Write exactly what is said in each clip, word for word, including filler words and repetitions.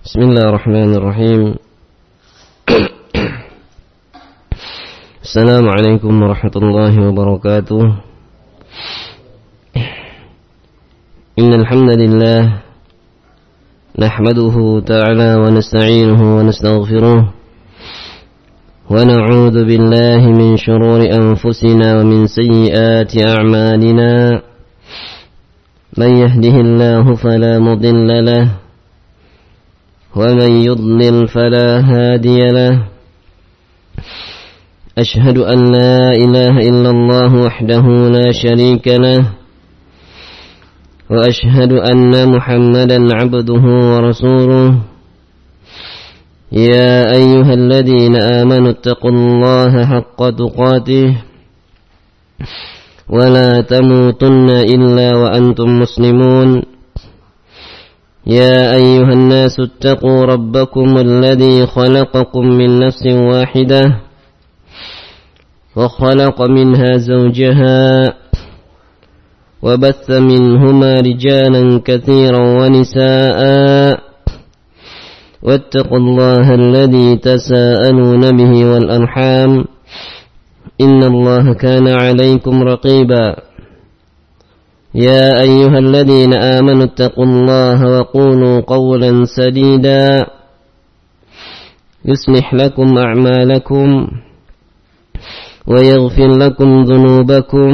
Bismillahirrahmanirrahim. Assalamualaikum warahmatullahi wabarakatuh. Innal hamdalillah nahmaduhu ta'ala wa nasta'inuhu wa nastaghfiruh wa na'udzu billahi min shururi anfusina wa min sayyiati a'malina. Man yahdihillahu fala mudilla lahu ومن يضلل فلا هادي له أشهد أن لا إله إلا الله وحده لا شريك له وأشهد أن محمدا عبده ورسوله يا أيها الذين آمنوا اتقوا الله حق تقاته ولا تموتن إلا وأنتم مسلمون يا أيها الناس اتقوا ربكم الذي خلقكم من نفس واحدة وخلق منها زوجها وبث منهما رجالا كثيرا ونساء واتقوا الله الذي تساءلون به والأرحام إن الله كان عليكم رقيبا يا أيها الذين آمنوا اتقوا الله وقولوا قولا سديدا يصلح لكم أعمالكم ويغفر لكم ذنوبكم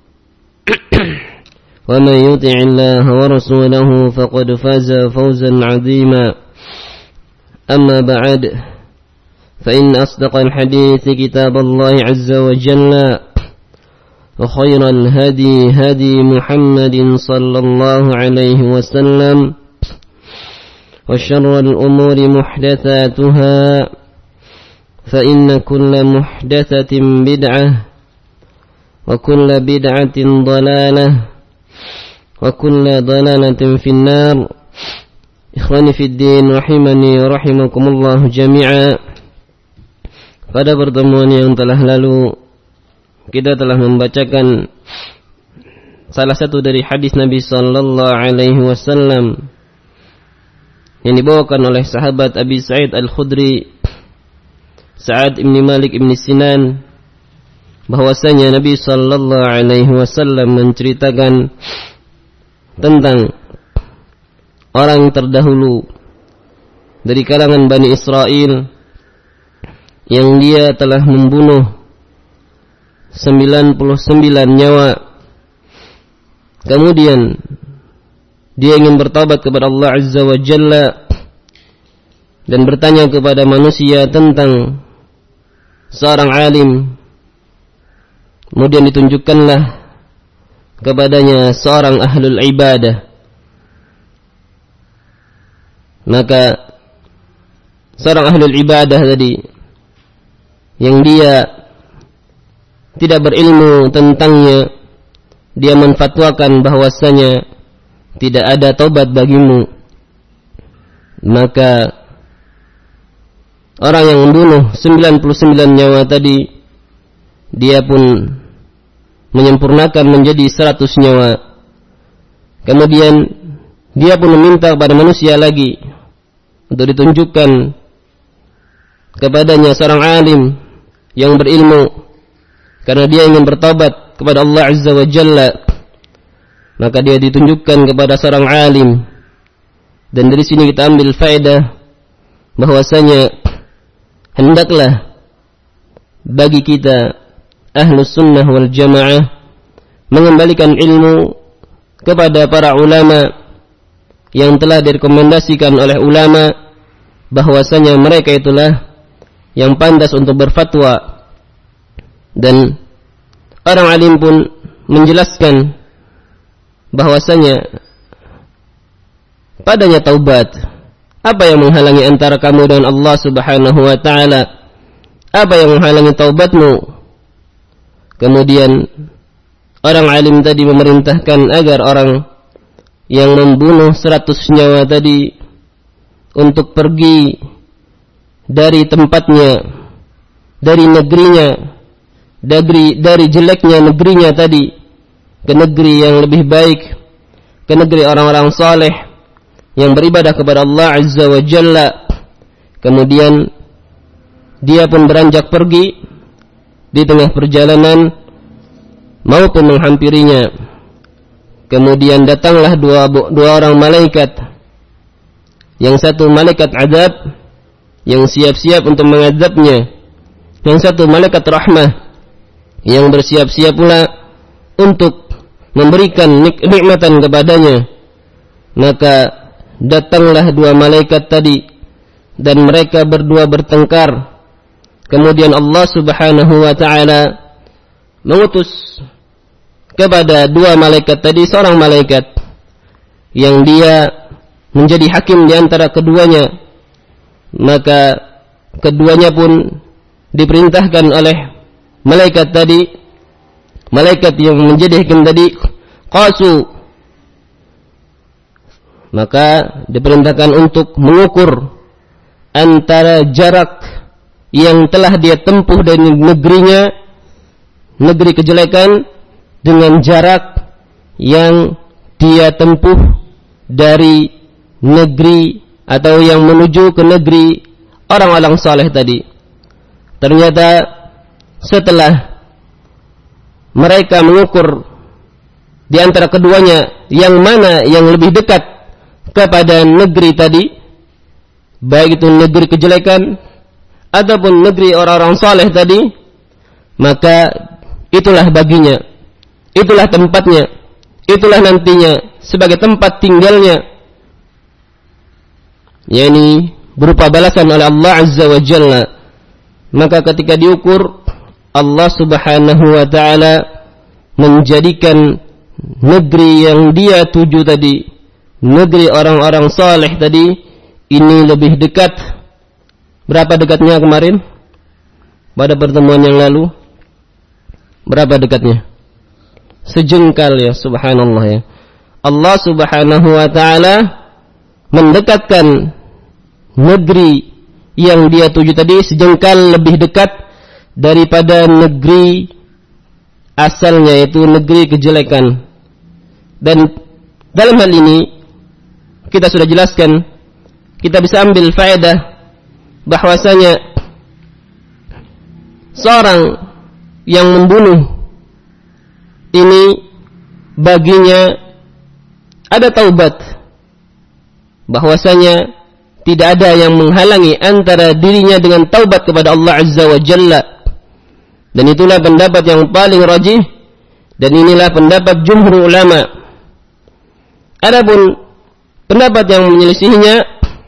ومن يطع الله ورسوله فقد فاز فوزا عظيما أما بعد فإن أصدق الحديث كتاب الله عز وجل وخير الهدي هدي محمد صلى الله عليه وسلم وشر الأمور محدثاتها فإن كل محدثة بدعة وكل بدعة ضلالة وكل ضلالة في النار. إخواني في الدين rahimani rahimakumullah jami'a. Pada pertemuan yang telah lalu kita telah membacakan salah satu dari hadis Nabi sallallahu alaihi wasallam yang dibawakan oleh sahabat Abi Sa'id Al-Khudri, Sa'ad ibn Malik ibn Sinan, bahwasanya Nabi sallallahu alaihi wasallam menceritakan tentang orang terdahulu dari kalangan Bani Israel yang dia telah membunuh sembilan puluh sembilan nyawa. Kemudian dia ingin bertaubat kepada Allah Azza wa Jalla dan bertanya kepada manusia tentang seorang alim. Kemudian ditunjukkanlah kepadanya seorang ahlul ibadah. Maka seorang ahlul ibadah tadi yang dia tidak berilmu tentangnya, dia menfatwakan bahwasanya tidak ada taubat bagimu. Maka orang yang membunuh sembilan puluh sembilan nyawa tadi, dia pun menyempurnakan menjadi seratus nyawa. Kemudian dia pun meminta kepada manusia lagi untuk ditunjukkan kepadanya seorang alim yang berilmu, karena dia ingin bertobat kepada Allah Azza wa Jalla. Maka dia ditunjukkan kepada seorang alim. Dan dari sini kita ambil faedah bahwasanya hendaklah bagi kita Ahlus Sunnah wal Jamaah mengembalikan ilmu kepada para ulama yang telah direkomendasikan oleh ulama, bahwasanya mereka itulah yang pantas untuk berfatwa. Dan orang alim pun menjelaskan bahwasanya padanya taubat. Apa yang menghalangi antara kamu dan Allah Subhanahu wa taala? Apa yang menghalangi taubatmu? Kemudian orang alim tadi memerintahkan agar orang yang membunuh seratus nyawa tadi untuk pergi dari tempatnya, dari negerinya, dari dari jeleknya negerinya tadi ke negeri yang lebih baik, ke negeri orang-orang saleh, yang beribadah kepada Allah Azza wa Jalla. Kemudian dia pun beranjak pergi di tengah perjalanan maupun menghampirinya. Kemudian datanglah dua, dua orang malaikat. Yang satu malaikat azab yang siap-siap untuk mengadabnya. Yang satu malaikat rahmah yang bersiap-siap pula untuk memberikan nik- nikmatan kepadanya. Maka datanglah dua malaikat tadi dan mereka berdua bertengkar. Kemudian Allah Subhanahu wa taala mengutus kepada dua malaikat tadi seorang malaikat yang dia menjadi hakim di antara keduanya. Maka keduanya pun diperintahkan oleh malaikat tadi, malaikat yang menjadi hakim tadi, qasu, maka diperintahkan untuk mengukur antara jarak yang telah dia tempuh dari negerinya, negeri kejelekan, dengan jarak yang dia tempuh dari negeri atau yang menuju ke negeri orang-orang saleh tadi. Ternyata setelah mereka mengukur di antara keduanya yang mana yang lebih dekat kepada negeri tadi, baik itu negeri kejelekan ataupun negeri orang-orang saleh tadi, maka itulah baginya, itulah tempatnya, itulah nantinya sebagai tempat tinggalnya, yakni berupa balasan oleh Allah Azza wa Jalla. Maka ketika diukur, Allah Subhanahu wa taala menjadikan negeri yang dia tuju tadi, negeri orang-orang saleh tadi, ini lebih dekat. Berapa dekatnya kemarin? Pada pertemuan yang lalu, berapa dekatnya? Sejengkal ya, subhanallah ya. Allah Subhanahu wa taala mendekatkan negeri yang dia tuju tadi sejengkal lebih dekat daripada negeri asalnya, yaitu negeri kejelekan. Dan dalam hal ini kita sudah jelaskan, kita bisa ambil faedah bahwasanya seorang yang membunuh ini baginya ada taubat, bahwasanya tidak ada yang menghalangi antara dirinya dengan taubat kepada Allah Azza wa Jalla. Dan itulah pendapat yang paling rajih, dan inilah pendapat jumhur ulama. Adapun pendapat yang menyelisihinya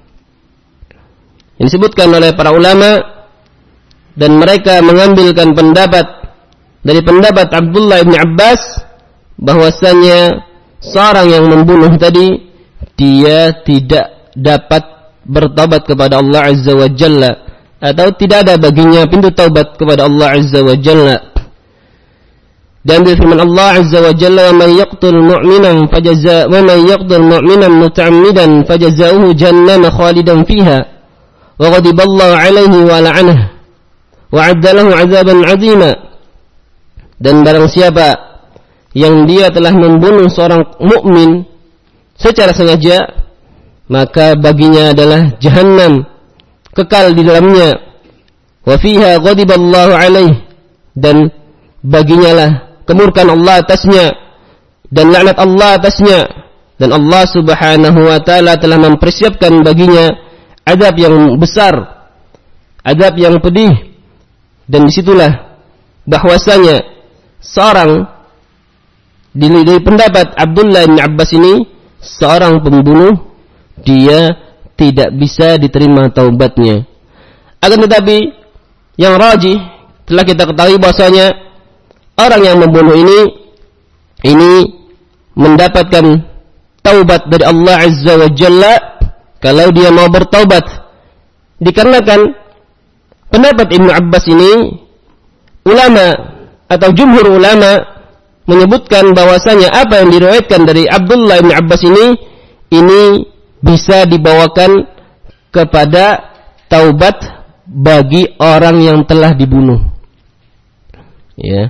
yang disebutkan oleh para ulama, dan mereka mengambilkan pendapat dari pendapat Abdullah bin Abbas, bahwasanya seorang yang membunuh tadi dia tidak dapat bertaubat kepada Allah Azza wa Jalla, atau tidak ada baginya pintu taubat kepada Allah Azza wa Jalla. Dan di firman Allah Azza wa Jalla, "Wa may yaqtul mu'minan fajazaa wa may yaqtul mu'minan muta'ammidan fajazaohu jahannam khalidan fiha wa ghadiba Allah 'alaihi wa la'anahu wa 'adda lahu 'adzaban 'azima." Dan barang siapa yang dia telah membunuh seorang mukmin secara sengaja, maka baginya adalah jahannam, kekal di dalamnya. Wa fiha ghadiballahu alaihi, dan baginya lah kemurkaan Allah atasnya dan laknat Allah atasnya. Dan Allah Subhanahu wa taala telah mempersiapkan baginya azab yang besar, azab yang pedih. Dan disitulah bahwasanya seorang dari pendapat Abdullah bin Abbas ini, seorang pembunuh dia tidak bisa diterima taubatnya. Akan tetapi yang rajih telah kita ketahui bahwasanya orang yang membunuh ini ini mendapatkan taubat dari Allah Azza wa Jalla kalau dia mau bertaubat. Dikarenakan pendapat Ibnu Abbas ini, ulama atau jumhur ulama menyebutkan bahwasanya apa yang diriwayatkan dari Abdullah bin Abbas ini ini bisa dibawakan kepada taubat bagi orang yang telah dibunuh. Ya.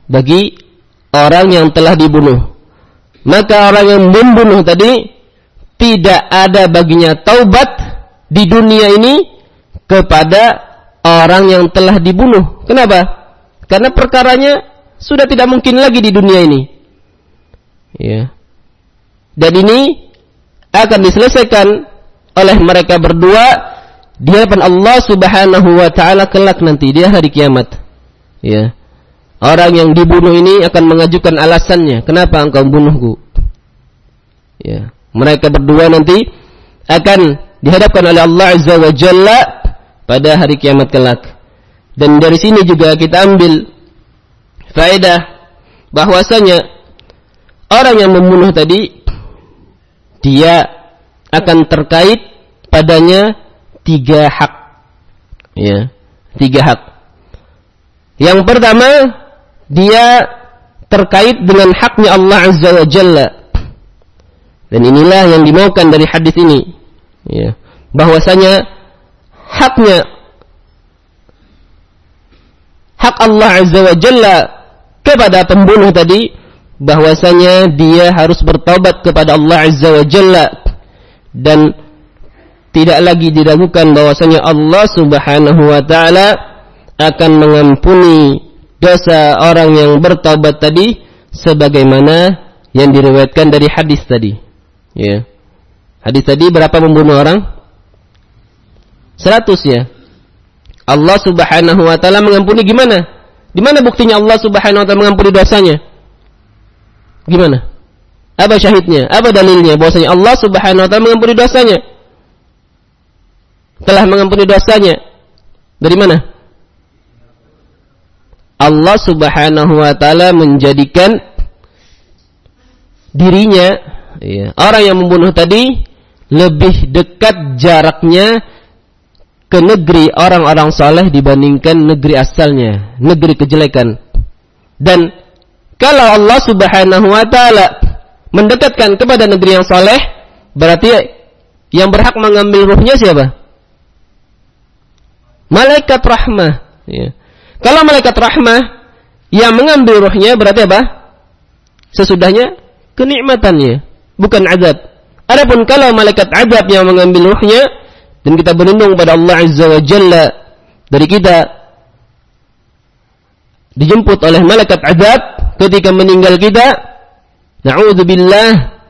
Bagi orang yang telah dibunuh. Maka orang yang membunuh tadi tidak ada baginya taubat di dunia ini kepada orang yang telah dibunuh. Kenapa? Karena perkaranya sudah tidak mungkin lagi di dunia ini. Ya. Dan ini akan diselesaikan oleh mereka berdua di hadapan Allah Subhanahu wa taala kelak nanti di hari kiamat. Ya. Orang yang dibunuh ini akan mengajukan alasannya, kenapa engkau bunuhku? Ya. Mereka berdua nanti akan dihadapkan oleh Allah Azza wa Jalla pada hari kiamat kelak. Dan dari sini juga kita ambil faedah bahwasanya orang yang membunuh tadi dia akan terkait padanya tiga hak. Ya, tiga hak. Yang pertama, dia terkait dengan haknya Allah Azza wa Jalla. Dan inilah yang dimaukan dari hadis ini. Ya, bahwasanya haknya hak Allah Azza wa Jalla kepada pembunuh tadi, bahwasanya dia harus bertaubat kepada Allah Azza wa Jalla dan tidak lagi diragukan bahwasanya Allah Subhanahu wa taala akan mengampuni dosa orang yang bertaubat tadi sebagaimana yang diriwayatkan dari hadis tadi. Ya. Hadis tadi berapa membunuh orang? Seratus ya. Allah Subhanahu wa taala mengampuni gimana? Di mana buktinya Allah Subhanahu wa taala mengampuni dosanya? Gimana? Apa syahidnya? Apa dalilnya bahwasanya Allah Subhanahu wa taala mengampuni dosanya? Telah mengampuni dosanya. Dari mana? Allah Subhanahu wa taala menjadikan dirinya, ya, orang yang membunuh tadi lebih dekat jaraknya ke negeri orang-orang saleh dibandingkan negeri asalnya, negeri kejelekan. Dan kalau Allah Subhanahu wa taala mendekatkan kepada negeri yang saleh, berarti yang berhak mengambil ruhnya siapa? Malaikat rahmah. Ya. Kalau malaikat rahmah yang mengambil ruhnya berarti apa? Sesudahnya kenikmatannya, bukan azab. Adapun kalau malaikat azab yang mengambil ruhnya, dan kita berlindung pada Allah Azza wa Jalla dari kita dijemput oleh malaikat azab ketika meninggal kita, na'udzubillah.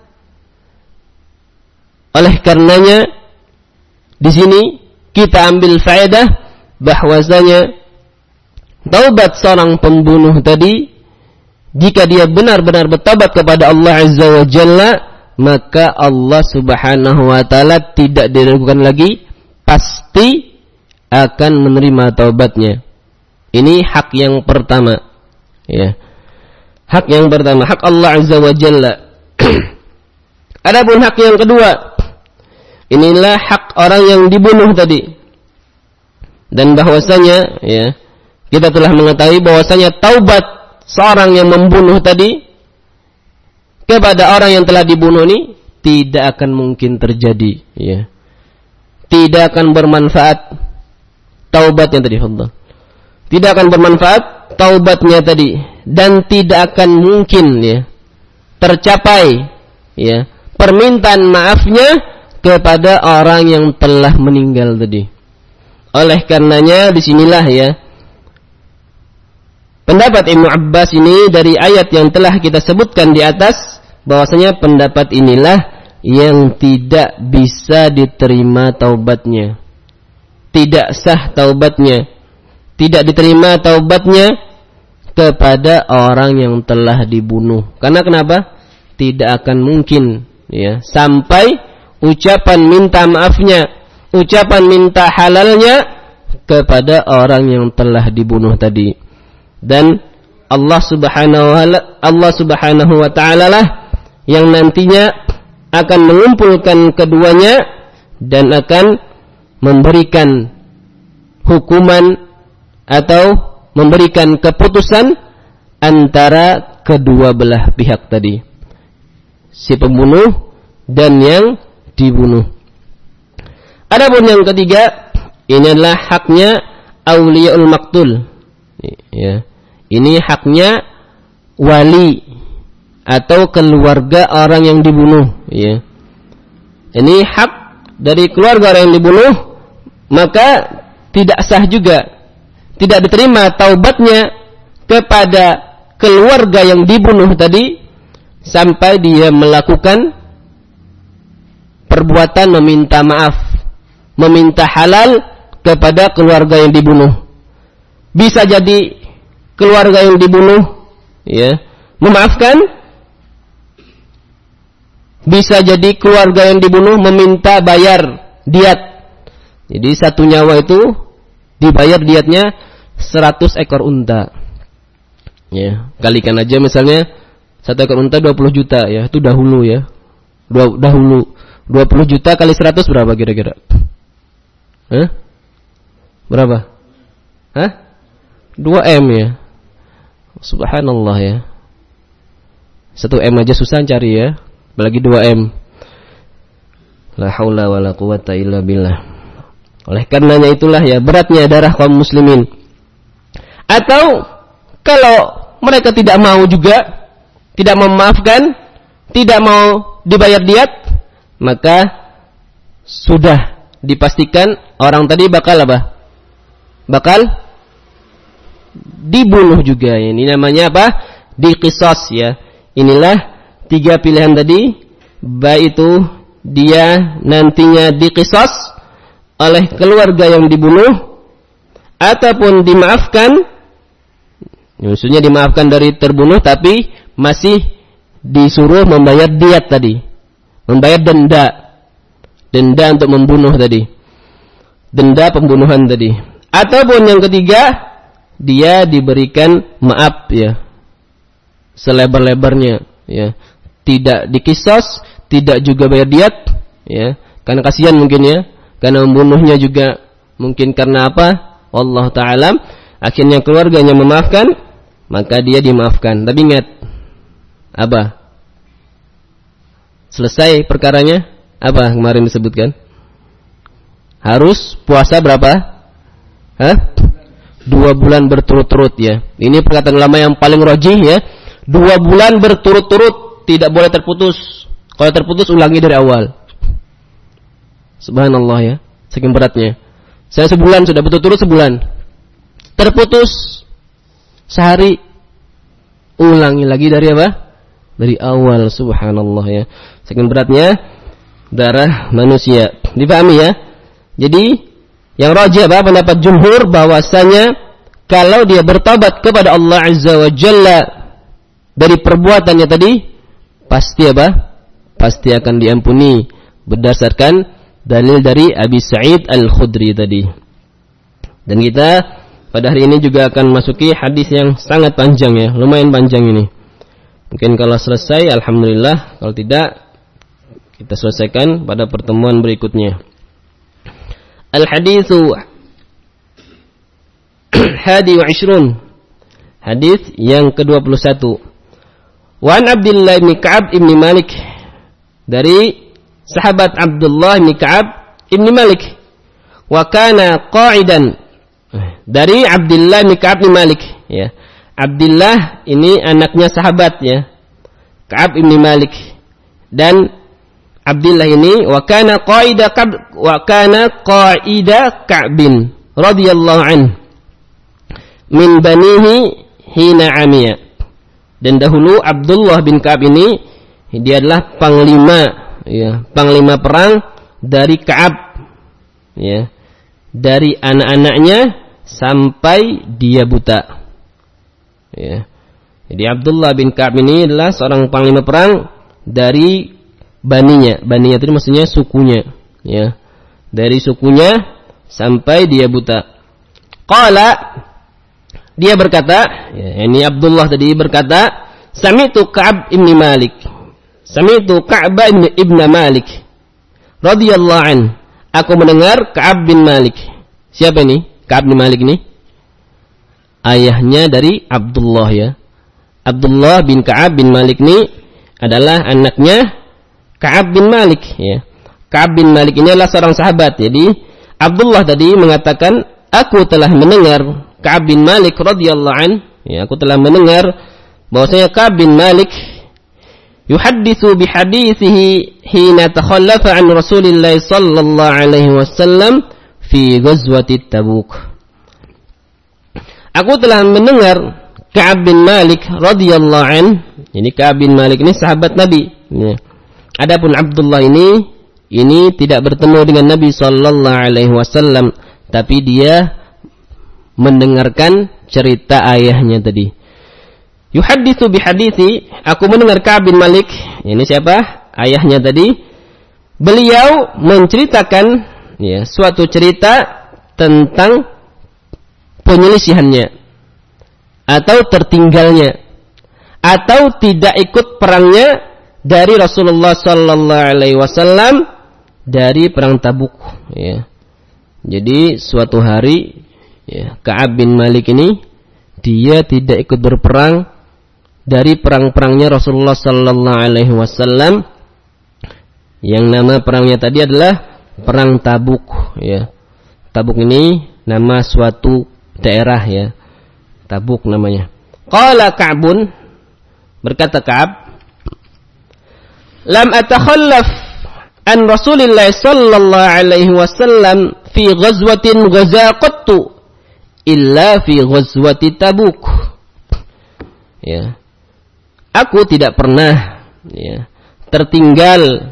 Oleh karenanya di sini kita ambil faedah bahwasanya taubat seorang pembunuh tadi, jika dia benar-benar bertobat kepada Allah Azza wa Jalla, maka Allah Subhanahu wa taala tidak diragukan lagi, pasti akan menerima taubatnya. Ini hak yang pertama. Ya. Hak yang pertama, hak Allah Azza wa Jalla. Adapun hak yang kedua, inilah hak orang yang dibunuh tadi. Dan bahwasanya, ya, kita telah mengetahui bahwasanya taubat seorang yang membunuh tadi kepada orang yang telah dibunuh ini tidak akan mungkin terjadi, ya. Tidak akan bermanfaat taubatnya tadi, Allah. Tidak akan bermanfaat taubatnya tadi, dan tidak akan mungkin, ya, tercapai, ya, permintaan maafnya kepada orang yang telah meninggal tadi. Oleh karenanya disinilah, ya, pendapat Ibnu Abbas ini dari ayat yang telah kita sebutkan di atas, bahwasanya pendapat inilah yang tidak bisa diterima taubatnya. Tidak sah taubatnya. Tidak diterima taubatnya kepada orang yang telah dibunuh. Karena kenapa? Tidak akan mungkin, ya, sampai ucapan minta maafnya, ucapan minta halalnya kepada orang yang telah dibunuh tadi. Dan Allah Subhanahu wa Allah Subhanahu wa taala lah yang nantinya akan mengumpulkan keduanya dan akan memberikan hukuman atau memberikan keputusan antara kedua belah pihak tadi, si pembunuh dan yang dibunuh. Adapun yang ketiga, ini adalah haknya auliyaul maqtul. Ya. Ini haknya wali atau keluarga orang yang dibunuh, ya. ini hak dari keluarga orang yang dibunuh, maka tidak sah juga, tidak diterima taubatnya kepada keluarga yang dibunuh tadi sampai dia melakukan perbuatan meminta maaf, meminta halal kepada keluarga yang dibunuh. Bisa jadi keluarga yang dibunuh ya memaafkan, bisa jadi keluarga yang dibunuh meminta bayar diat. Jadi satu nyawa itu dibayar diatnya seratus ekor unta. Ya, kalikan aja misalnya satu ekor unta dua puluh juta ya, itu dahulu ya. Dua, dahulu dua puluh juta kali seratus berapa kira-kira? Hah? Berapa? Hah? dua M ya. Subhanallah ya. satu M aja susah cari ya, apalagi dua M. La haula wala quwata illa billah. Oleh karenanya itulah ya beratnya darah kaum muslimin. Atau kalau mereka tidak mau juga, tidak memaafkan, tidak mau dibayar diat, maka sudah dipastikan orang tadi bakal apa? Bakal dibunuh juga. Ini namanya apa? Diqisas ya. Inilah tiga pilihan tadi, baik itu dia nantinya diqisas oleh keluarga yang dibunuh ataupun dimaafkan. Maksudnya dimaafkan dari terbunuh tapi masih disuruh membayar diat tadi, membayar denda, denda untuk membunuh tadi, denda pembunuhan tadi. Ataupun yang ketiga, dia diberikan maaf ya, selebar-lebarnya ya, tidak dikisas, tidak juga bayar diat ya, karena kasihan mungkin ya, karena membunuhnya juga mungkin karena apa? Allah Ta'ala. Akhirnya keluarganya memaafkan, maka dia dimaafkan. Tapi ingat, apa? Selesai perkaranya, apa kemarin disebutkan? Harus puasa berapa? Hah? Dua bulan berturut-turut ya. Ini perkataan ulama yang paling rajih ya. Dua bulan berturut-turut, tidak boleh terputus. Kalau terputus ulangi dari awal. Subhanallah ya, saking beratnya. Saya sebulan sudah berturut-turut sebulan, terputus sehari, ulangi lagi dari apa? Dari awal. Subhanallah ya, saking beratnya darah manusia. Dipahami ya? Jadi yang rajih apa? Pendapat jumhur bahwasanya kalau dia bertobat kepada Allah Azza wa Jalla dari perbuatannya tadi, pasti apa? Pasti akan diampuni berdasarkan dalil dari Abi Sa'id Al-Khudri tadi. Dan kita pada hari ini juga akan masuki hadis yang sangat panjang ya, lumayan panjang ini. Mungkin kalau selesai alhamdulillah, kalau tidak kita selesaikan pada pertemuan berikutnya. Al-haditsu hadi wa ishrun, hadis yang ke-dua puluh satu. Wa an Abdullah bin Ka'ab bin Malik, dari sahabat Abdullah bin Ka'ab bin Malik, wa kana qa'idan, dari Abdullah bin Ka'ab bin Malik ya. Abdullah ini anaknya sahabat ya, Ka'ab bin Malik, dan Abdullah ini wa kana qa'ida Ka'b wa kana qa'ida Ka'bin radhiyallahu an min banihi hina amiya. Dan dahulu Abdullah bin Ka'ab ini dia adalah panglima ya, panglima perang dari Ka'ab ya, dari anak-anaknya sampai dia buta ya. Jadi Abdullah bin Ka'ab ini adalah seorang panglima perang dari baninya. Baninya itu maksudnya sukunya ya, dari sukunya sampai dia buta. Qala, dia berkata ya, ini Abdullah tadi berkata, sami'tu Ka'ab ibn Malik, sami'tu Ka'ab ibn Malik radhiyallahu an, aku mendengar Ka'ab bin Malik. Siapa ini? Ka'ab bin Malik ini ayahnya dari Abdullah ya. Abdullah bin Ka'ab bin Malik ini adalah anaknya Ka'ab bin Malik ya. Ka'ab bin Malik ini adalah seorang sahabat. Jadi Abdullah tadi mengatakan, aku telah mendengar Ka'ab bin Malik radhiyallahu an ya, aku telah mendengar bahwasanya Ka'ab bin Malik yuhadditsu bihadithihi hina takhallafa an Rasulillah sallallahu alaihi wasallam fi ghazwati Tabuk. Aku telah mendengar Ka'ab bin Malik radhiyallahu an. Ini Ka'ab bin Malik ini sahabat Nabi. Ya. Adapun Abdullah ini ini tidak bertemu dengan Nabi sallallahu alaihi wasallam, tapi dia mendengarkan cerita ayahnya tadi. Yuhadditsu bihadithi, aku mendengar Ka'ab bin Malik, ini siapa? Ayahnya tadi. Beliau menceritakan ya, suatu cerita tentang penyelisihannya atau tertinggalnya atau tidak ikut perangnya dari Rasulullah sallallahu alaihi wasallam dari perang Tabuk ya. Jadi suatu hari ya, Ka'ab bin Malik ini dia tidak ikut berperang dari perang-perangnya Rasulullah sallallahu alaihi wasallam. Yang nama perangnya tadi adalah perang Tabuk ya. Tabuk ini nama suatu daerah ya. Tabuk namanya. Qala Ka'bun, berkata Ka'ab, lam atakhallaf an Rasulillah sallallahu alaihi wasallam fi ghazwatin ghazaqattu illa fi ghazwati Tabuk. Ya. Aku tidak pernah ya, tertinggal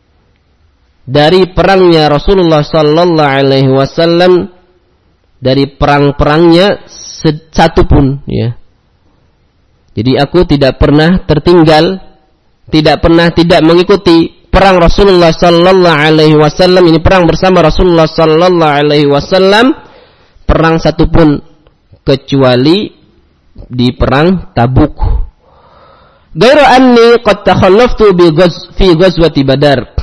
dari perangnya Rasulullah sallallahu alaihi wasallam, dari perang-perangnya satu pun ya. Jadi aku tidak pernah tertinggal, tidak pernah tidak mengikuti perang Rasulullah sallallahu alaihi wasallam, ini perang bersama Rasulullah sallallahu alaihi wasallam, perang satu pun kecuali di perang Tabuk. Ghairu anni qad takhallaftu bi ghaz fi ghazwati Badar.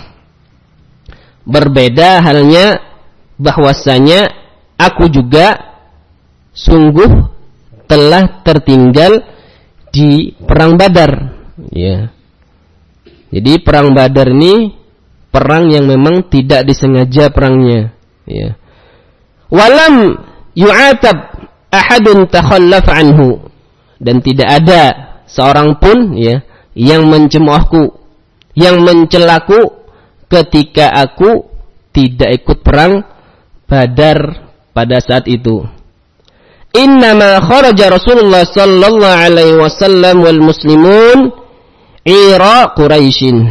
Berbeda halnya bahwasanya aku juga sungguh telah tertinggal di perang Badar ya. Jadi perang Badar ini perang yang memang tidak disengaja perangnya ya. Walam yu'atab ahadun takhallaf anhu, dan tidak ada seorang pun ya yang mencemoohku, yang mencelaku ketika aku tidak ikut perang Badar pada saat itu. Innama kharaja Rasulullah sallallahu alaihi wasallam wal muslimun ira Quraisyin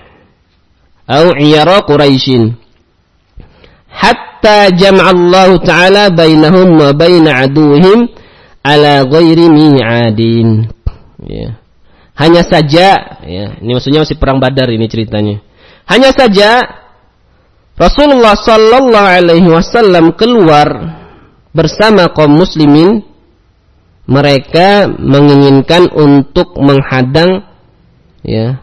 atau ira Quraisyin hatta jama'a Allah taala bainahum wa bain aduwwihim ala ghairi mi'adin. Ya. Hanya saja ya, ini maksudnya masih perang Badar ini ceritanya. Hanya saja Rasulullah sallallahu alaihi wasallam keluar bersama kaum muslimin, mereka menginginkan untuk menghadang ya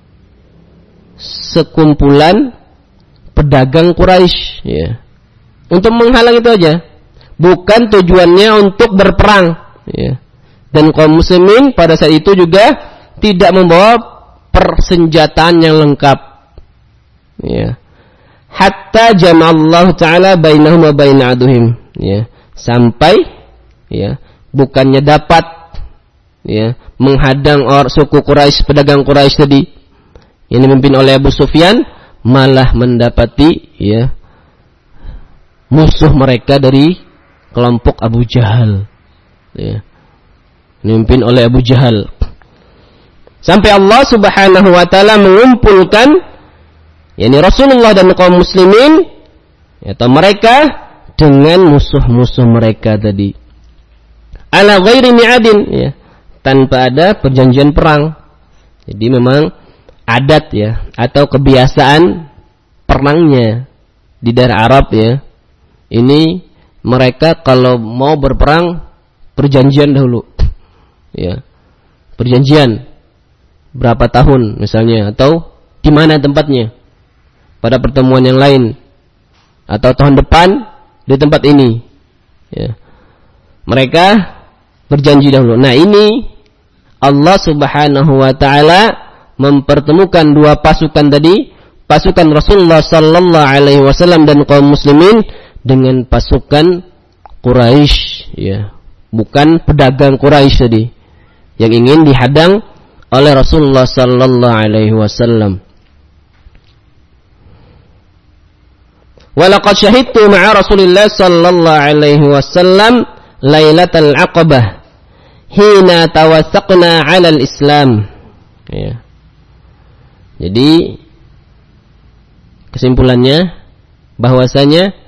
sekumpulan pedagang Quraisy ya. Untuk menghalang itu aja. Bukan tujuannya untuk berperang ya. Dan kaum muslimin pada saat itu juga tidak membawa persenjataan yang lengkap ya. Hatta jama'allahu ta'ala bainahum wa bain aduhim ya. Sampai ya bukannya dapat ya menghadang orang suku Quraisy, pedagang Quraisy tadi yang dipimpin oleh Abu Sufyan, malah mendapati ya musuh mereka dari kelompok Abu Jahal ya, dipimpin oleh Abu Jahal. Sampai Allah Subhanahu wa taala mengumpulkan yakni Rasulullah dan kaum muslimin atau mereka dengan musuh-musuh mereka tadi. Ala ghairi mi'adin ya, tanpa ada perjanjian perang. Jadi memang adat ya atau kebiasaan perangnya di daerah Arab ya. Ini mereka kalau mau berperang perjanjian dahulu. Ya. Perjanjian berapa tahun misalnya, atau di mana tempatnya pada pertemuan yang lain, atau tahun depan di tempat ini ya. Mereka berjanji dahulu. Nah ini Allah Subhanahu wa ta'ala mempertemukan dua pasukan tadi, pasukan Rasulullah sallallahu alaihi wasallam dan kaum muslimin dengan pasukan Quraisy ya. Bukan pedagang Quraisy tadi yang ingin dihadang oleh Rasulullah sallallahu alaihi wasallam. Walaqad syahidtu ma'a Rasulillah sallallahu alaihi wasallam Lailatul Aqabah hina tawassaqna 'ala al-Islam. Ya. Jadi kesimpulannya bahwasanya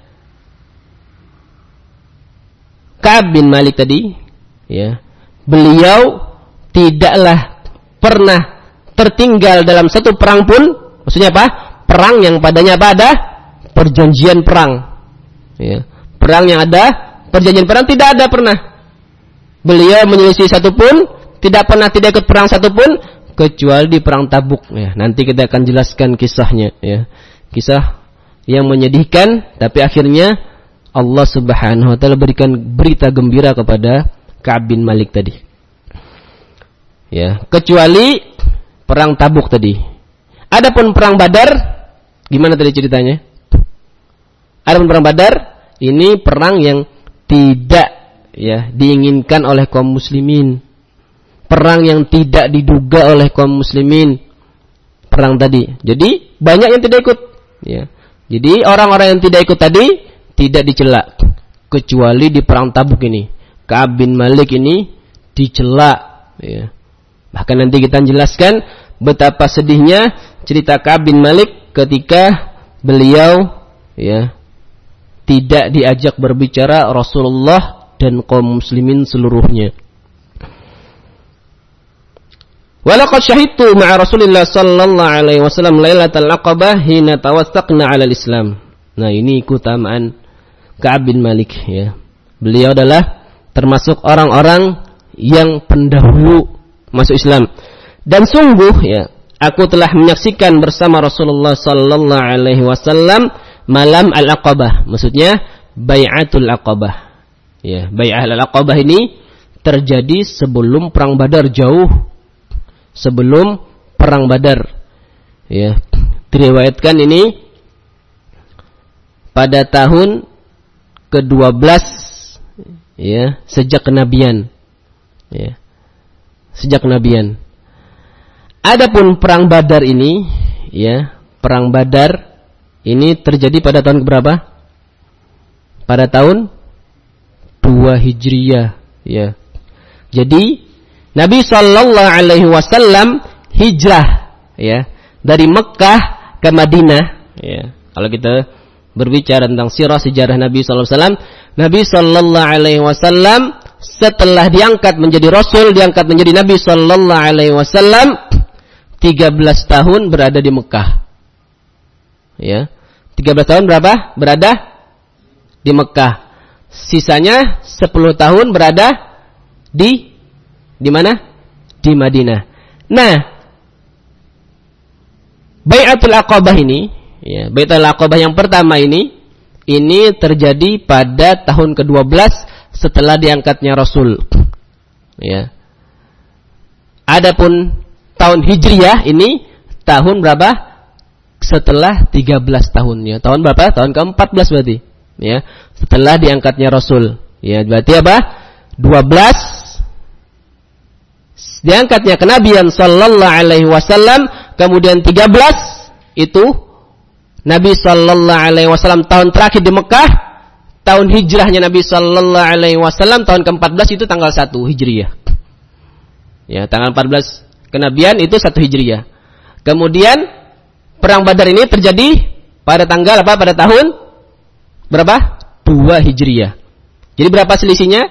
Ka'ab bin Malik tadi, ya, beliau tidaklah pernah tertinggal dalam satu perang pun. Maksudnya apa? Perang yang padanya apa? Ada perjanjian perang. Ya. Perang yang ada perjanjian perang tidak ada pernah. Beliau menyelisih satu pun, tidak pernah tidak ikut perang satu pun, kecuali di perang Tabuk. Ya, nanti kita akan jelaskan kisahnya. Ya. Kisah yang menyedihkan, tapi akhirnya Allah Subhanahu wa taala berikan berita gembira kepada Ka'ab bin Malik tadi. Ya, kecuali perang Tabuk tadi. Adapun perang Badar, gimana tadi ceritanya? Adapun perang Badar, ini perang yang tidak, ya, diinginkan oleh kaum muslimin. Perang yang tidak diduga oleh kaum muslimin. Perang tadi. Jadi banyak yang tidak ikut, ya. Jadi orang-orang yang tidak ikut tadi tidak dicela, kecuali di perang Tabuk ini. Ka'ab bin Malik ini dicela, ya. Bahkan nanti kita jelaskan betapa sedihnya cerita Ka'ab bin Malik ketika beliau, ya, tidak diajak berbicara Rasulullah dan kaum muslimin seluruhnya. Walaqad syahidtu ma'a Rasulillah sallallahu alaihi wasallam Lailatul Aqabah hina tawassaqna 'ala al-Islam. Nah, ini keutamaan Ka'ab bin Malik, ya. Beliau adalah termasuk orang-orang yang pendahulu masuk Islam. Dan sungguh, ya, aku telah menyaksikan bersama Rasulullah sallallahu alaihi wasallam malam Al-Aqabah. Maksudnya Bai'atul Aqabah. Ya, Bai'atul Aqabah ini terjadi sebelum perang Badar, jauh sebelum perang Badar. Ya, diriwayatkan ini pada tahun kedua belas, ya, sejak kenabian, ya, sejak kenabian. Adapun perang Badar ini, ya, perang Badar ini terjadi pada tahun berapa? Pada tahun dua Hijriyah, ya. Jadi Nabi sallallahu alaihi wasallam hijrah, ya, dari Mekah ke Madinah, ya. Kalau kita berbicara tentang sirah sejarah Nabi sallallahu alaihi wasallam, Nabi sallallahu alaihi wasallam setelah diangkat menjadi rasul, diangkat menjadi Nabi sallallahu alaihi wasallam, tiga belas tahun berada di Mekah. Ya. tiga belas tahun berapa? Berada di Mekah. Sisanya sepuluh tahun berada di di mana? Di Madinah. Nah, Bai'atul Aqabah ini, ya, Bai'atul Aqabah yang pertama ini, ini terjadi pada tahun kedua belas setelah diangkatnya Rasul. Ya. Adapun tahun Hijriyah ini tahun berapa? Setelah tiga belas tahun, ya. Tahun berapa? Tahun keempat belas berarti. Ya, setelah diangkatnya Rasul. Ya, berarti apa? dua belas diangkatnya kenabian sallallahu alaihi wasallam, kemudian tiga belas itu Nabi sallallahu alaihi wasallam tahun terakhir di Mekah, tahun hijrahnya Nabi sallallahu alaihi wasallam tahun keempat belas itu tanggal satu Hijriyah. Ya, tanggal empat belas kenabian itu satu Hijriyah. Kemudian perang Badar ini terjadi pada tanggal apa? Pada tahun berapa? dua Hijriyah. Jadi berapa selisihnya?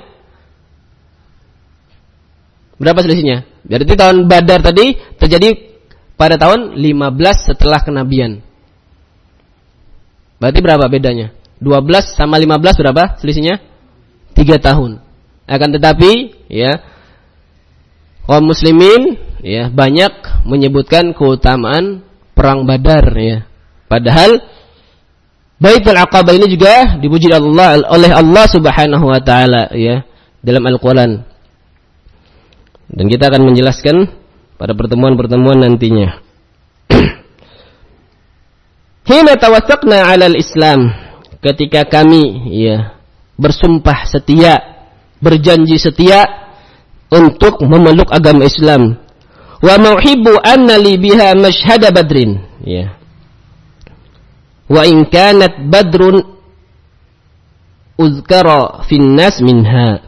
Berapa selisihnya? Berarti tahun Badar tadi terjadi pada tahun lima belas setelah kenabian. Berarti berapa bedanya? dua belas sama lima belas berapa selisihnya? tiga tahun. Akan tetapi, ya, kaum muslimin, ya, banyak menyebutkan keutamaan perang Badar, ya. Padahal Baitul Aqabah ini juga dipuji Allah oleh Allah Subhanahu wa taala, ya, dalam Al-Qur'an. Dan kita akan menjelaskan pada pertemuan-pertemuan nantinya. Hina tawassaqna 'alal Islam, ketika kami, ya, bersumpah setia, berjanji setia untuk memeluk agama Islam. Wa mauhibbu anna li biha mashhada badrin. Ya. Wa in kanat badrun uzkara fin nas minha.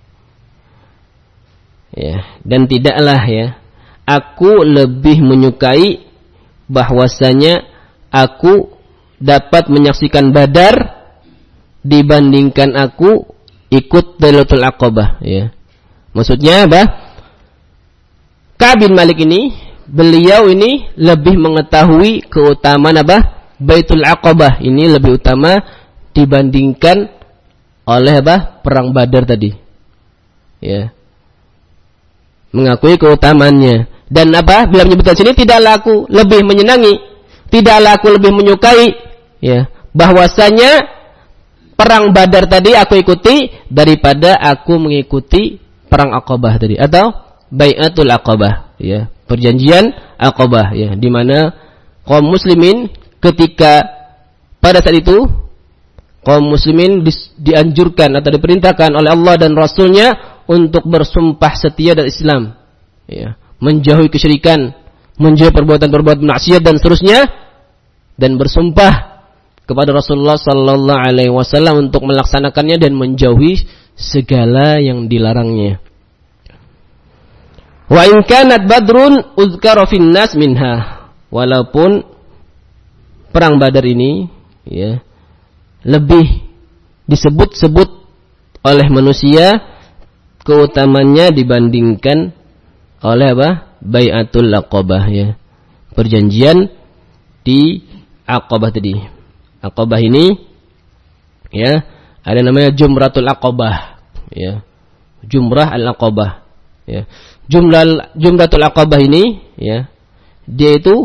Ya, dan tidaklah ya aku lebih menyukai bahwasanya aku dapat menyaksikan Badar dibandingkan aku ikut Bai'atul Aqabah, ya. Maksudnya apa? Ka'ab bin Malik ini, beliau ini lebih mengetahui keutamaan apa? Baitul Aqabah ini lebih utama dibandingkan oleh apa? Perang Badar tadi. Ya. Mengakui keutamaannya. Dan apa? Bila menyebutkan sini, tidaklah aku lebih menyenangi, tidaklah aku lebih menyukai, ya, bahwasanya perang Badar tadi aku ikuti daripada aku mengikuti perang Aqabah tadi atau Bai'atul Aqabah, ya, perjanjian Aqabah, ya, di mana kaum muslimin ketika pada saat itu kaum muslimin di, dianjurkan atau diperintahkan oleh Allah dan Rasulnya untuk bersumpah setia dan Islam, ya, menjauhi kesyirikan, menjauhi perbuatan-perbuatan maksiat dan seterusnya, dan bersumpah kepada Rasulullah sallallahu alaihi wasallam untuk melaksanakannya dan menjauhi segala yang dilarangnya. Wa in kanat badrun uzkara fin nas minha, walaupun perang Badar ini, ya, lebih disebut-sebut oleh manusia keutamanya dibandingkan oleh apa? Bai'atul Aqabah, ya, perjanjian di Aqabah tadi. Aqabah ini, ya, ada namanya Jumratul Aqabah, ya, Jumrah al-Aqabah, ya. Jumlah Jumratul Aqabah ini, ya, dia itu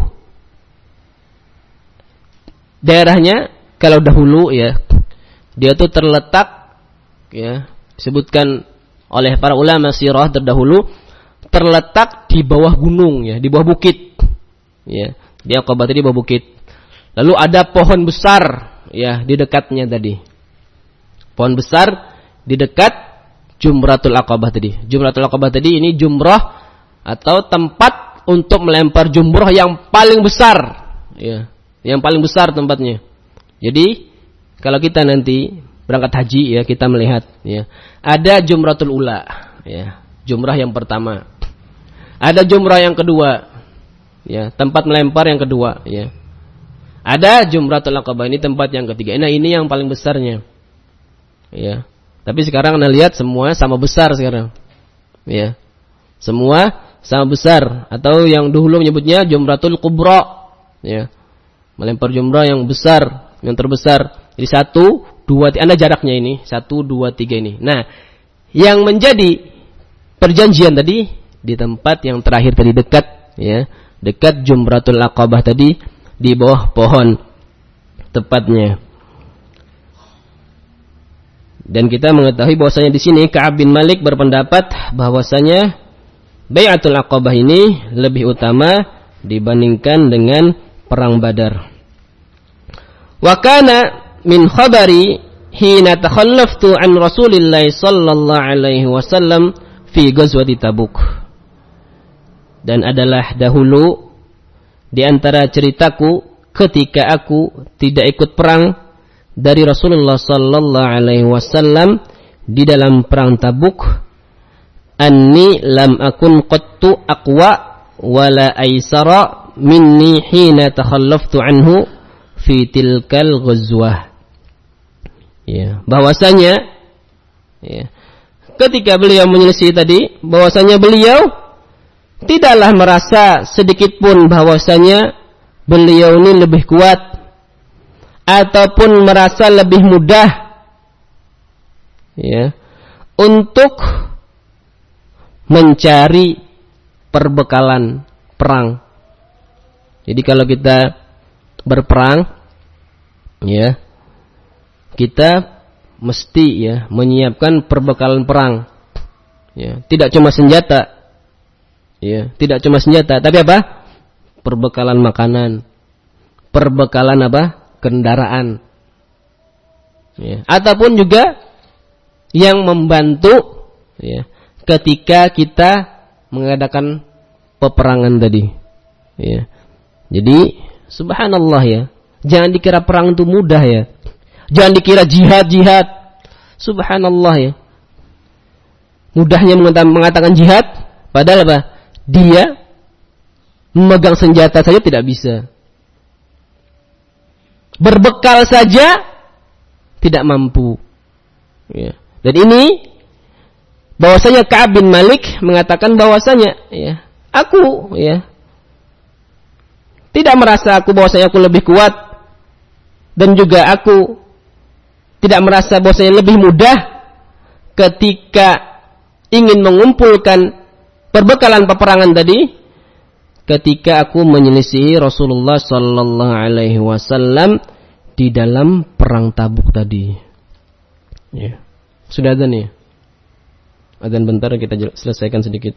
daerahnya kalau dahulu, ya, dia tuh terletak, ya, disebutkan oleh para ulama sirah terdahulu, terletak di bawah gunung, ya, di bawah bukit, ya, di Aqabah tadi di bawah bukit. Lalu ada pohon besar, ya, di dekatnya tadi. Pohon besar di dekat Jumratul Aqabah tadi. Jumratul Aqabah tadi ini jumrah atau tempat untuk melempar jumrah yang paling besar, ya, yang paling besar tempatnya. Jadi kalau kita nanti berangkat haji, ya, kita melihat, ya, ada Jumratul Ula, ya, jumrah yang pertama. Ada jumrah yang kedua, ya, tempat melempar yang kedua, ya. Ada Jumratul Aqabah, ini tempat yang ketiga. Nah, ini yang paling besarnya, ya. Tapi sekarang Anda lihat semua sama besar sekarang, ya. Semua sama besar, atau yang dahulu menyebutnya Jumratul Kubra, ya, melempar jumrah yang besar, yang terbesar. Jadi satu, dua, tiga, Anda jaraknya ini satu, dua, tiga ini. Nah, yang menjadi perjanjian tadi di tempat yang terakhir tadi dekat, ya, dekat Jumratul Aqabah tadi di bawah pohon tepatnya. Dan kita mengetahui bahwasanya di sini Ka'ab bin Malik berpendapat bahwasanya Bai'atul Aqabah ini lebih utama dibandingkan dengan perang Badar. Wa kana min khabari hina takhallaftu an Rasulillah sallallahu alaihi wasallam fi ghazwati Tabuk. Dan adalah dahulu di antara ceritaku ketika aku tidak ikut perang dari Rasulullah sallallahu alaihi wasallam di dalam perang Tabuk, anni lam akun qattu aqwa wala aisara minni hina takhallaftu anhu fi tilkal ghazwah. Ya, bahwasanya, ya, ketika beliau menyelisih tadi, bahwasanya beliau tidaklah merasa sedikit pun bahwasanya beliau ini lebih kuat ataupun merasa lebih mudah, ya, untuk mencari perbekalan perang. Jadi kalau kita berperang, ya, kita mesti, ya, menyiapkan perbekalan perang, ya, tidak cuma senjata, ya, tidak cuma senjata, tapi apa? Perbekalan makanan, perbekalan apa? Kendaraan, ya, ataupun juga yang membantu, ya, ketika kita mengadakan peperangan tadi. Ya. Jadi subhanallah ya, jangan dikira perang itu mudah ya. Jangan dikira jihad-jihad. Subhanallah ya. Mudahnya mengatakan jihad, padahal apa? Dia memegang senjata saja tidak bisa. Berbekal saja tidak mampu. Ya. Dan ini bahwasanya Ka'ab bin Malik mengatakan bahwasanya ya, aku ya tidak merasa aku bahwasanya aku lebih kuat, dan juga aku tidak merasa bahwasanya lebih mudah ketika ingin mengumpulkan perbekalan peperangan tadi, ketika aku menyelisihi Rasulullah sallallahu alaihi wasallam di dalam perang Tabuk tadi. Ya. Sudah adzan ya? Adzan bentar, kita selesaikan sedikit.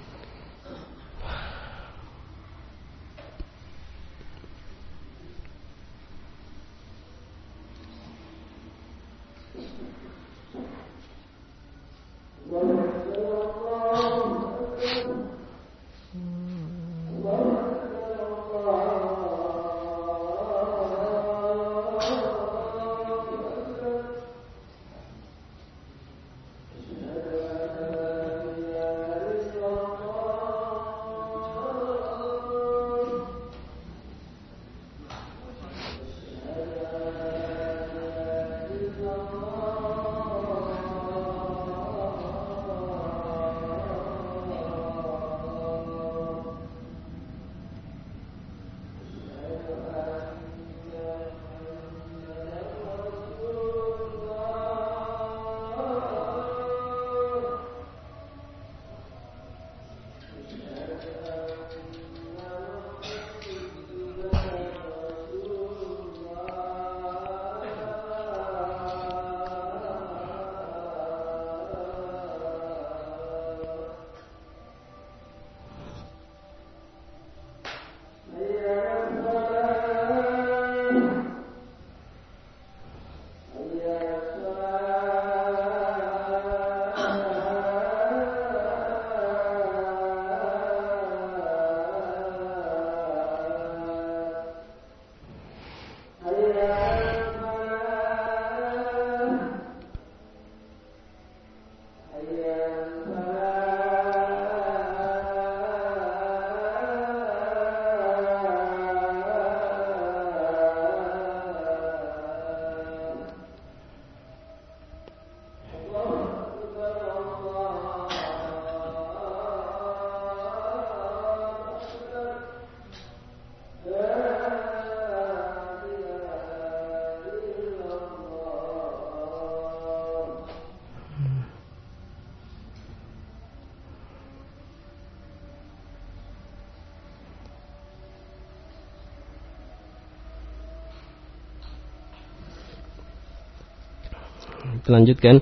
Lanjutkan.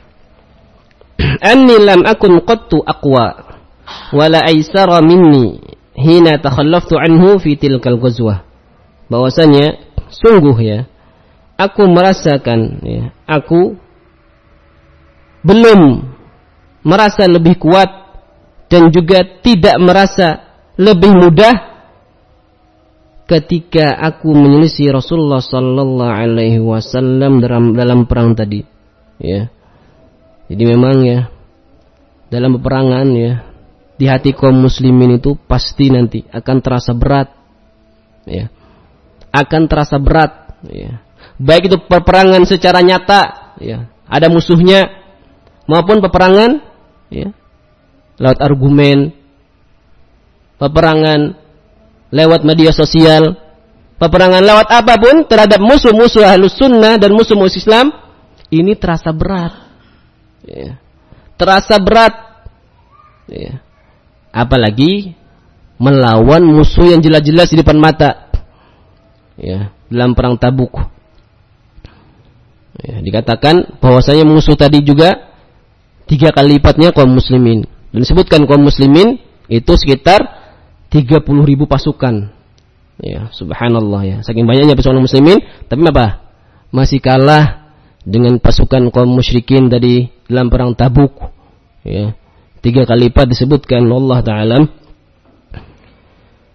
Anni lam akun qattu aqwa wala aisara minni hina takhallaftu anhu fi tilkal ghazwah. Bahwasanya sungguh ya, aku merasakan ya, aku belum merasa lebih kuat dan juga tidak merasa lebih mudah ketika aku menyelisih Rasulullah sallallahu alaihi wasallam dalam dalam perang tadi. Ya. Jadi memang ya, dalam peperangan ya, di hati kaum muslimin itu pasti nanti akan terasa berat. Ya. Akan terasa berat ya. Baik itu peperangan secara nyata ya, ada musuhnya, maupun peperangan ya, lewat argumen, peperangan lewat media sosial, peperangan lewat apapun terhadap musuh-musuh Ahlus Sunnah dan musuh-musuh Islam. Ini terasa berat, ya. Terasa berat, ya. Apalagi melawan musuh yang jelas-jelas di depan mata, ya, dalam perang Tabuk. Ya, dikatakan bahwasanya musuh tadi juga tiga kali lipatnya kaum muslimin. Dan disebutkan kaum muslimin itu sekitar tiga puluh ribu pasukan. Ya, subhanallah ya. Saking banyaknya pasukan muslimin, tapi apa? Masih kalah dengan pasukan kaum musyrikin tadi dalam perang Tabuk. Ya, tiga kali lipat disebutkan Allah Ta'ala.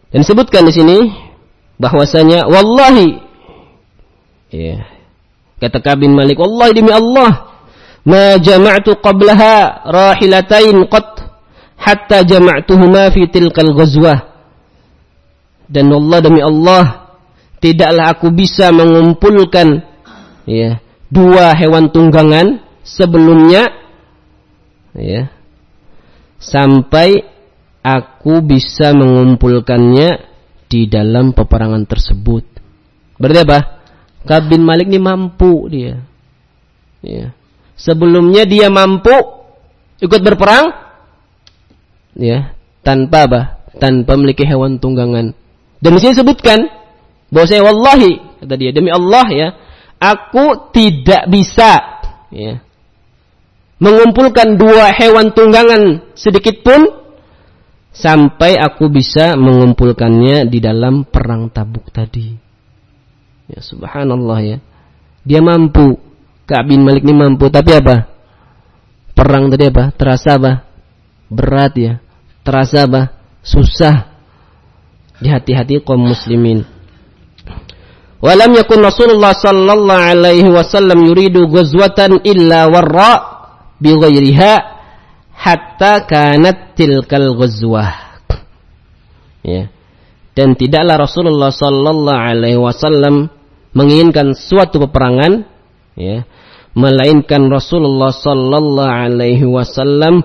Dan disebutkan di sini bahwasanya wallahi, ya, kata Ka'ab bin Malik, wallahi demi Allah, ma jama'tu qablaha rahilatain qat hatta jama'tuhuma fi tilkal ghazwah. Dan Allah demi Allah, tidaklah aku bisa mengumpulkan, ya, dua hewan tunggangan sebelumnya, ya, sampai aku bisa mengumpulkannya di dalam peperangan tersebut. Berarti apa? Ka'ab bin Malik ini mampu dia. Ya. Sebelumnya dia mampu ikut berperang, ya, tanpa apa? Tanpa memiliki hewan tunggangan. Dan di sini disebutkan bahwa saya wallahi, kata dia, demi Allah ya, aku tidak bisa, ya, mengumpulkan dua hewan tunggangan sedikit pun sampai aku bisa mengumpulkannya di dalam perang Tabuk tadi. Ya subhanallah ya. Dia mampu. Ka'ab bin Malik ini mampu, tapi apa? Perang tadi apa? Terasa apa? Berat ya. Terasa apa? Susah. Di hati-hati kaum muslimin. Walam yakun Rasulullah sallallahu alaihi wasallam yuridu ghazwatan illa warra bi ghairiha hatta kanat tilkal ghazwah. Ya. Dan tidaklah Rasulullah sallallahu alaihi wasallam menginginkan suatu peperangan, ya, melainkan Rasulullah sallallahu alaihi wasallam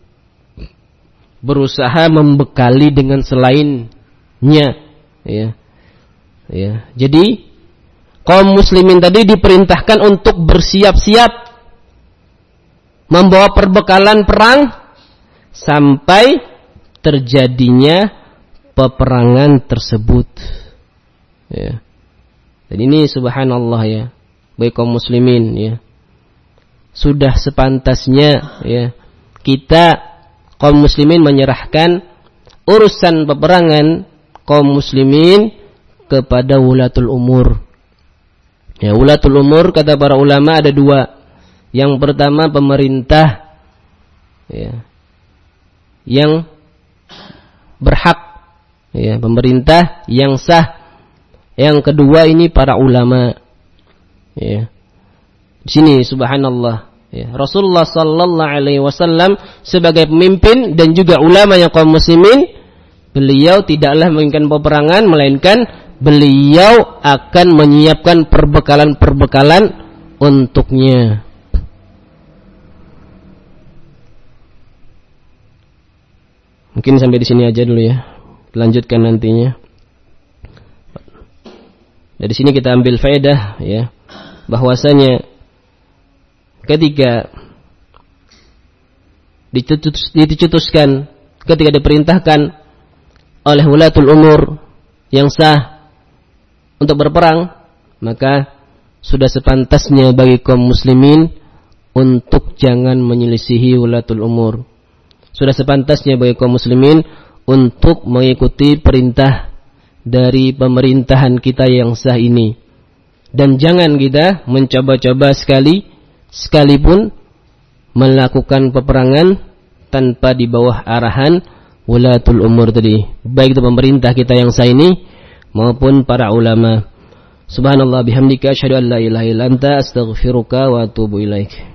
berusaha membekali dengan selainnya, ya. Ya. Jadi kaum muslimin tadi diperintahkan untuk bersiap-siap membawa perbekalan perang sampai terjadinya peperangan tersebut. Ya. Dan ini subhanallah ya, baik kaum muslimin ya, sudah sepantasnya ya kita kaum muslimin menyerahkan urusan peperangan kaum muslimin kepada wulatul umur. Ya, wulatul umur kata para ulama ada dua. Yang pertama pemerintah, ya, yang berhak, ya, pemerintah yang sah. Yang kedua ini para ulama, ya. Di sini subhanallah, ya, Rasulullah sallallahu alaihi wasallam sebagai pemimpin dan juga ulama yang kaum muslimin, beliau tidaklah menginginkan peperangan, melainkan beliau akan menyiapkan perbekalan-perbekalan untuknya. Mungkin sampai di sini aja dulu ya. Lanjutkan nantinya. Dari sini kita ambil faedah ya, bahwasanya ketika dicetuskan, ketika diperintahkan oleh wulatul umur yang sah untuk berperang, maka sudah sepantasnya bagi kaum muslimin untuk jangan menyelisihi wulatul umur. Sudah sepantasnya bagi kaum muslimin untuk mengikuti perintah dari pemerintahan kita yang sah ini. Dan jangan kita mencoba-coba sekali sekalipun melakukan peperangan tanpa di bawah arahan wulatul umur tadi, baik itu pemerintah kita yang sah ini maupun para ulama. Subhanallah bihamdika asyhadu an la ilaha illa anta astaghfiruka wa atubu ilaik.